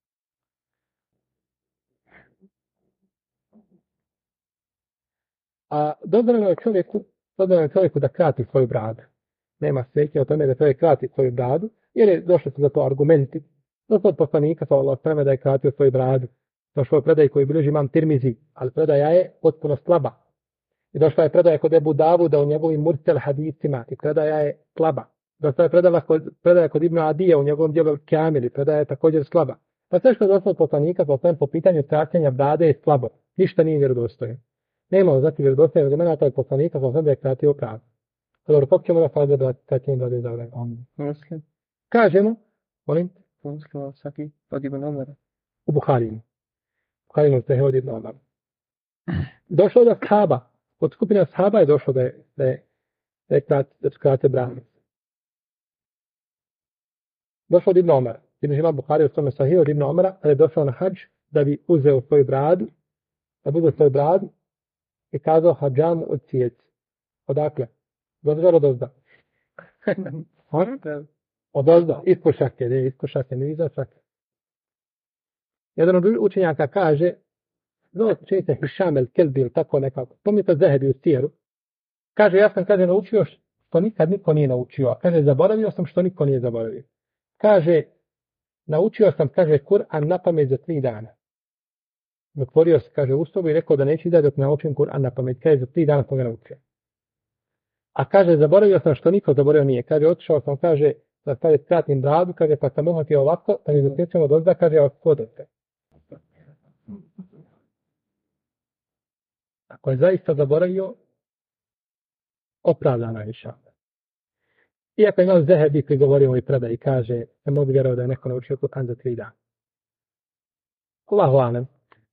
A dozvoljeno je čovjeku da krati svoju bradu. Nema smetnje o tome da čovjek krati svoju bradu, jer je došlo su za to argumenti. Došlo od poslanika sallallahu alejhi ve sellem da je kratio svoju bradu. Došlo je predaj koji bilježi imam Tirmizi, ali predaja je potpuno slaba. I došla je predaja kod Ebu Davuda u njegovim mursel hadisima, i predaja je slaba. Došla je predaja kod Ibn Adija u njegovom djelu Kamili, predaja je također slaba. Pa sve što je došlo od poslanika sallallahu alejhi ve sellem po pitanju kraćenja brade je slabo. Ništa nije vjerodostojno. Nema znači vjerodostojnog vremena tog poslanika sallallahu alejhi ve sellem da je kratio bradu. Dobro, kako ćemo da faze da kraćenje brade za vreme? Muslim. Kažemo, molim? Muslim, svaki od Ibn Omara. U Buharinu. Buharinu se od Ibn Omara. Došlo do ashaba. Od skupine ashaba je došlo da je krate brade. Došlo od Ibn Omara. Ima Buhari u svome sahih od Ibn Omara, kada je došao na hadž da bi uzeo svoju bradu, i kazao hadžamu od cijeci. Odakle? Dozgor od ozda. Od ozda, ispod šake, ne iza šake. Jedan od učenjaka kaže, čini se Hišam el Kelbi ili tako nekako, pomnite Zehebi u Sijeru, kaže, ja sam, kaže, naučio što nikad niko nije naučio, a kaže, zaboravio sam što niko nije zaboravio. Kaže, naučio sam, kaže, Kur'an na pamet za 3 dana. Otvorio se, kaže, u sobu i rekao da neće izaći dok naučim Kur'an na pamet, kaže, za 3 dana sam ga naučio. A kaže, zaboravio sam što niko zaboravio nije. Kaže, otišao sam, kaže, da staviti skratim bradu, kaže, pa sam uhvatio ovako, pa mi zasjećamo dozda, kaže, ovako kodete. Ako je zaista zaboravio, opravdano je inšallah. Iako imam Zehebi koji govori ovoj predaj i kaže, ne mogu vjerovati da je neko naučio Kur'an za 3 dana. Allahu alem.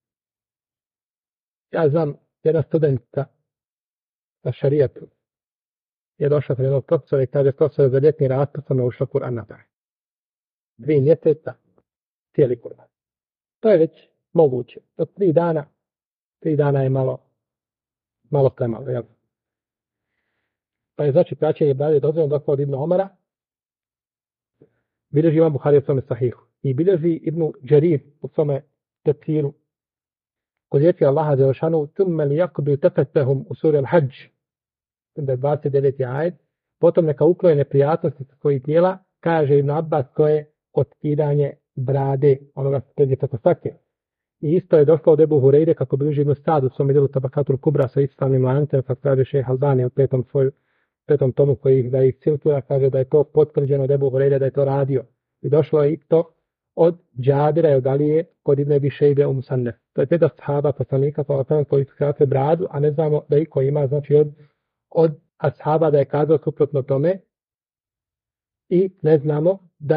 Ja znam jedna studentica na šarijetu je došla pred jednog profesora i kaže, profesor, za ljetni raspust sam naučila Kur'an na pamet. 2 mjeseca, cijeli Kur'an. To je već moguće. Do 3 dana je malo premalo, jel? Pa je znači praćenje brade dozvoljeno dok od Ibn Omara, bilježi Imam Buhari u svome sahihu i bilježi Ibn Đarir u svome tefsiru kod riječi Allaha Đelešanu thumme li yakdu tafetahum u suri Al-Hajj, da je 29. ajet, potom neka ukloje neprijatnosti sa svojih tijela, kaže Ibn Abbas, to je otkidanje brade, onoga se pređe preko svake. I isto je došlo od Ebu Hureyre, kako bilježi Ibn Sa'd u svome djelu Tabakatul Kubra sa ispravnim lancem, kako kaže Šejh Albani u petom tomu koji da ih cirkula, kaže da je to potvrđeno od Ebu Hureyre da je to radio. I došlo je to od Džabira i od Alije kod Ibn Abi Šejbe u Musannef. To je 5 ashaba poslanika koji su kratve bradu, a ne znamo da iko ima, znači od ashaba da je kazao suprotno tome i ne znamo da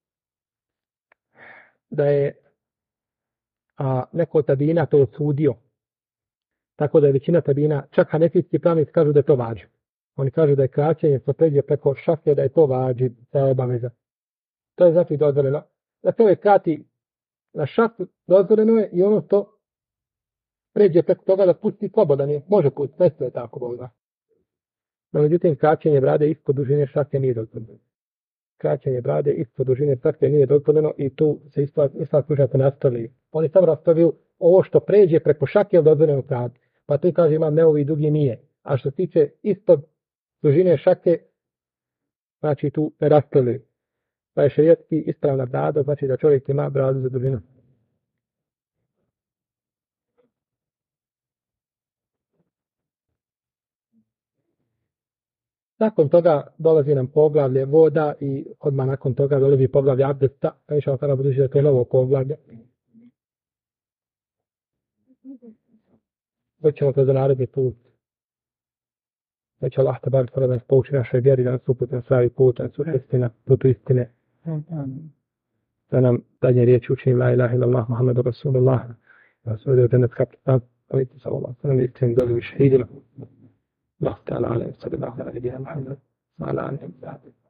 je neko od tabina to osudio. Tako da je većina tabina, čak hanefijski pravnici kažu da je to vađib. Oni kažu da je kraćenje što pređe preko šake, da je to vađib, da je obaveza. To je znači dozvoljeno. Da čovjek krati na šaku, dozvoljeno je i ono što pređe preko toga da pusti slobodan je. Može pustiti, sve je tako Bog zna. No, međutim, kraćenje brade ispod dužine šake nije dozvoljeno. Kraćenje brade ispod dužine šake nije dozvoljeno i tu se islam služate nastavili. Oni samo rastavili ovo što pređe preko šake je dozvoljeno krati. Pa tu kaže imam neovi dugi nije. A što se tiče ispod dužine šake, znači tu ne rastavili. Pa je šerijetski ispravna brada, znači da čovjek ima bradu za dužinu. Nakon toga dolazi nam poglavlje voda i odmah nakon toga dolazi poglavlje abdesta, pa išao sada budući da to je novo poglavlje. Doćemo to za naredni put. Da će Allah tabar da nas pouči našoj vjeri, da nas uputi na pravi put, da nas istina, putu istine. Da nam zadnje riječi učini la ilaha illallah Muhammedu Rasulullah. Da se ovdje od jenet kapitan, alaikum sallallahu sallam, istini doli u šehidima. Allah ta'ala alaihi sallallahu alaihi wa sallam, wa ala alihi wa sallam.